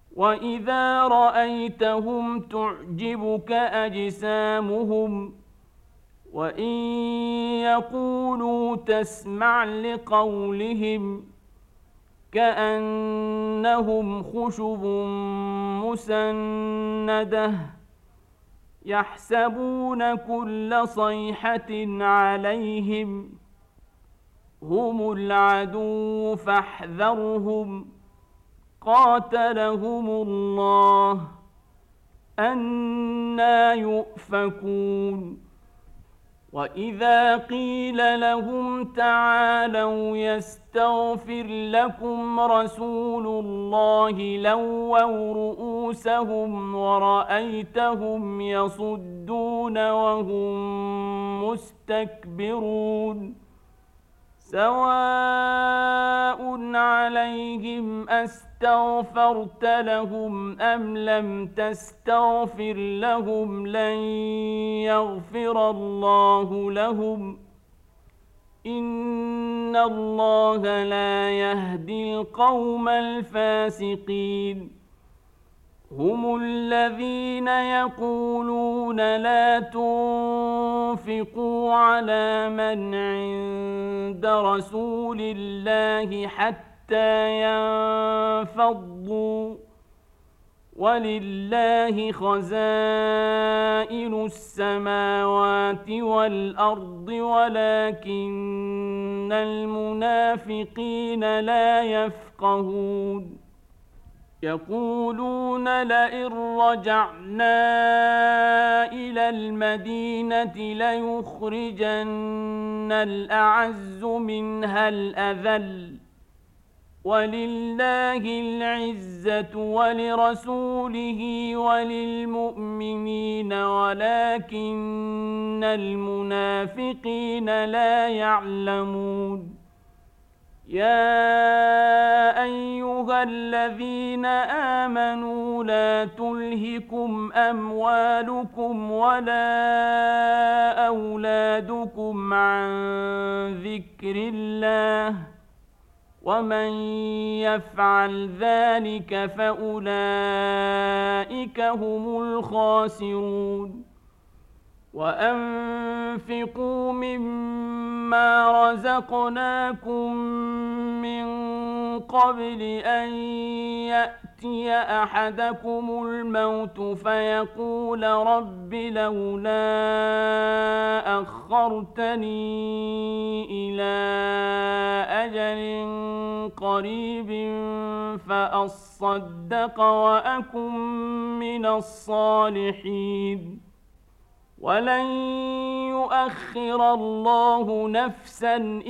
وإذا رأيتهم تعجبك أجسامهم وإن يقولوا تسمع لقولهم كأنهم خشب مسندة يحسبون كل صيحة عليهم هم العدو فاحذرهم قاتلهم الله أنى يؤفكون وإذا قيل لهم تعالوا يستغفر لكم رسول الله لووا رؤوسهم ورأيتهم يصدون وهم مستكبرون سواء عليهم أستغفرت لهم أم لم تستغفر لهم لن يغفر الله لهم إن الله لا يهدي القوم الفاسقين هم الذين يقولون لا تنفقوا على من عند رسول الله حتى ينفضوا ولله خزائن السماوات والأرض ولكن المنافقين لا يفقهون يقولون لئن رجعنا إلى المدينة ليخرجن الأعز منها الأذل ولله العزة ولرسوله وللمؤمنين ولكن المنافقين لا يعلمون يا أيها الذين آمنوا لا تلهكم أموالكم ولا أولادكم عن ذكر الله ومن يفعل ذلك فأولئك هم الخاسرون وأنفقوا مما رزقناكم من قبل أن يأتي أحدكم الموت فيقول رب لولا أخرتني إلى أجل قريب فأصدق وأكن من الصالحين ولن يؤخر الله نفسا